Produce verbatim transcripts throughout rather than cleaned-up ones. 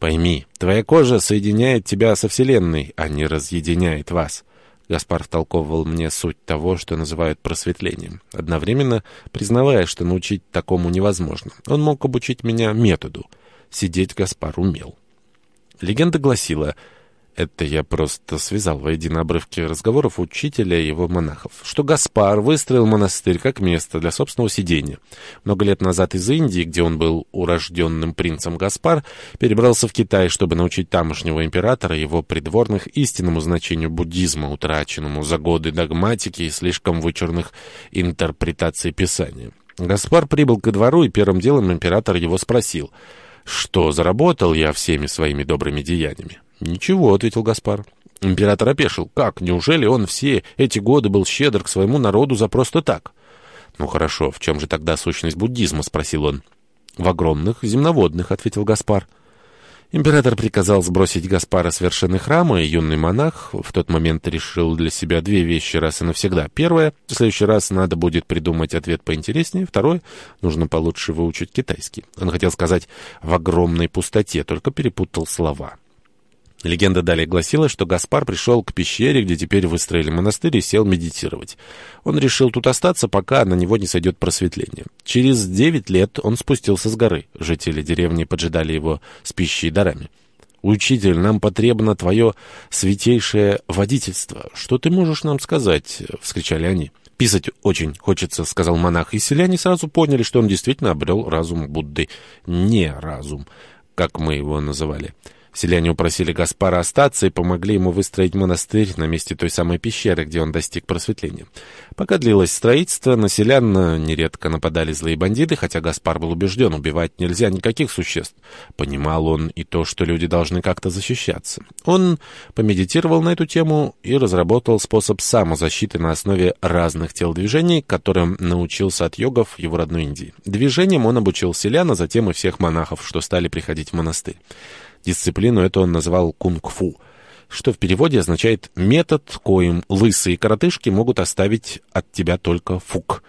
Пойми, твоя кожа соединяет тебя со Вселенной, а не разъединяет вас. Гаспар втолковывал мне суть того, что называют просветлением, одновременно признавая, что научить такому невозможно. Он мог обучить меня методу. Сидеть Гаспар умел. Легенда гласила, это я просто связал воедино обрывки разговоров учителя и его монахов, что Гаспар выстроил монастырь как место для собственного сидения. Много лет назад из Индии, где он был урожденным принцем Гаспар, перебрался в Китай, чтобы научить тамошнего императора и его придворных истинному значению буддизма, утраченному за годы догматики и слишком вычурных интерпретаций Писания. Гаспар прибыл ко двору, и первым делом император его спросил, что заработал я всеми своими добрыми деяниями. «Ничего», — ответил Гаспар. Император опешил. «Как? Неужели он все эти годы был щедр к своему народу за просто так?» «Ну хорошо, в чем же тогда сущность буддизма?» — спросил он. «В огромных земноводных», — ответил Гаспар. Император приказал сбросить Гаспара с вершины храма, и юный монах в тот момент решил для себя две вещи раз и навсегда. Первое — в следующий раз надо будет придумать ответ поинтереснее. Второе — нужно получше выучить китайский. Он хотел сказать «в огромной пустоте», только перепутал слова. Легенда далее гласила, что Гаспар пришел к пещере, где теперь выстроили монастырь, и сел медитировать. Он решил тут остаться, пока на него не сойдет просветление. Через девять лет он спустился с горы. Жители деревни поджидали его с пищей и дарами. «Учитель, нам потребно твое святейшее водительство. Что ты можешь нам сказать?» — вскричали они. «Писать очень хочется», — сказал монах, и селяне сразу поняли, что он действительно обрел разум Будды. Не разум, как мы его называли. Селяне упросили Гаспара остаться и помогли ему выстроить монастырь на месте той самой пещеры, где он достиг просветления. Пока длилось строительство, на селян нередко нападали злые бандиты, хотя Гаспар был убежден, убивать нельзя никаких существ. Понимал он и то, что люди должны как-то защищаться. Он помедитировал на эту тему и разработал способ самозащиты на основе разных телодвижений, которым научился от йогов в его родной Индии. Движением он обучил селян, а затем и всех монахов, что стали приходить в монастырь. Дисциплину эту он называл кунг-фу, что в переводе означает «метод, коим лысые коротышки могут оставить от тебя только фук».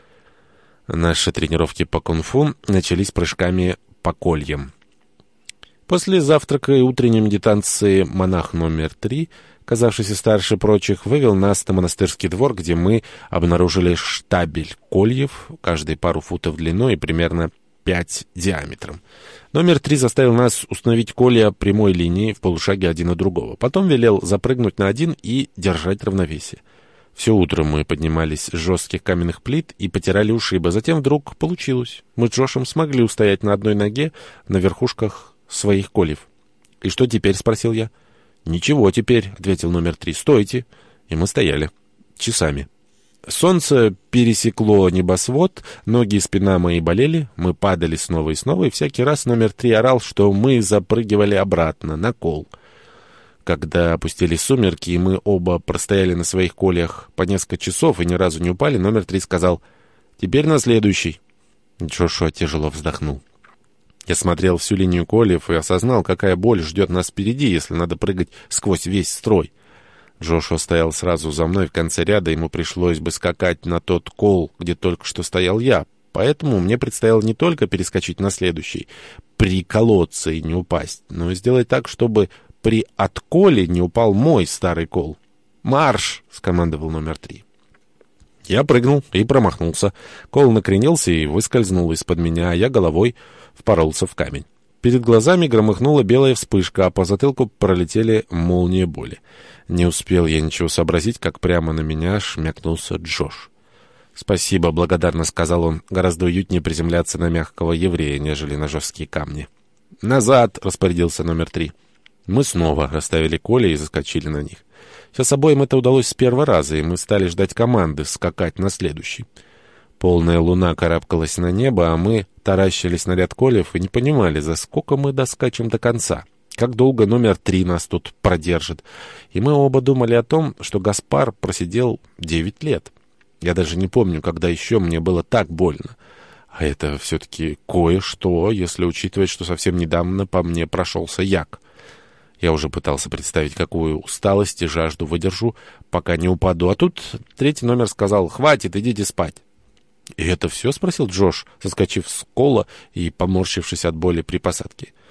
Наши тренировки по кунг-фу начались прыжками по кольям. После завтрака и утренней медитации монах номер три, казавшийся старше прочих, вывел нас на монастырский двор, где мы обнаружили штабель кольев, каждый пару футов длиной и примерно пять диаметром. Номер три заставил нас установить колья прямой линии в полушаге один от другого. Потом велел запрыгнуть на один и держать равновесие. Все утро мы поднимались с жестких каменных плит и потирали ушибы. Затем вдруг получилось. Мы с Джошем смогли устоять на одной ноге на верхушках своих кольев. «И что теперь?» — спросил я. «Ничего теперь», — ответил номер три. «Стойте». И мы стояли. Часами. Солнце пересекло небосвод, ноги и спина мои болели, мы падали снова и снова, и всякий раз номер три орал, что мы запрыгивали обратно, на кол. Когда опустились сумерки, и мы оба простояли на своих кольях по несколько часов и ни разу не упали, номер три сказал: «Теперь на следующий». Джошуа тяжело вздохнул. Я смотрел всю линию кольев и осознал, какая боль ждет нас впереди, если надо прыгать сквозь весь строй. Джошуа стоял сразу за мной в конце ряда, ему пришлось бы скакать на тот кол, где только что стоял я. Поэтому мне предстояло не только перескочить на следующий, приколоться и не упасть, но и сделать так, чтобы при отколе не упал мой старый кол. «Марш!» — скомандовал номер три. Я прыгнул и промахнулся. Кол накренился и выскользнул из-под меня, а я головой впоролся в камень. Перед глазами громыхнула белая вспышка, а по затылку пролетели молнии боли. Не успел я ничего сообразить, как прямо на меня шмякнулся Джош. «Спасибо», — благодарно сказал он. Гораздо уютнее приземляться на мягкого еврея, нежели на жесткие камни. «Назад!» — распорядился номер три. Мы снова расставили коля и заскочили на них. Сейчас обоим это удалось с первого раза, и мы стали ждать команды скакать на следующий. Полная луна карабкалась на небо, а мы таращились на ряд кольев и не понимали, за сколько мы доскачем до конца. Как долго номер три нас тут продержит. И мы оба думали о том, что Гаспар просидел девять лет. Я даже не помню, когда еще мне было так больно. А это все-таки кое-что, если учитывать, что совсем недавно по мне прошелся як. Я уже пытался представить, какую усталость и жажду выдержу, пока не упаду. А тут третий номер сказал: «Хватит, идите спать». «И это все?» — спросил Джош, соскочив с кола и поморщившись от боли при посадке.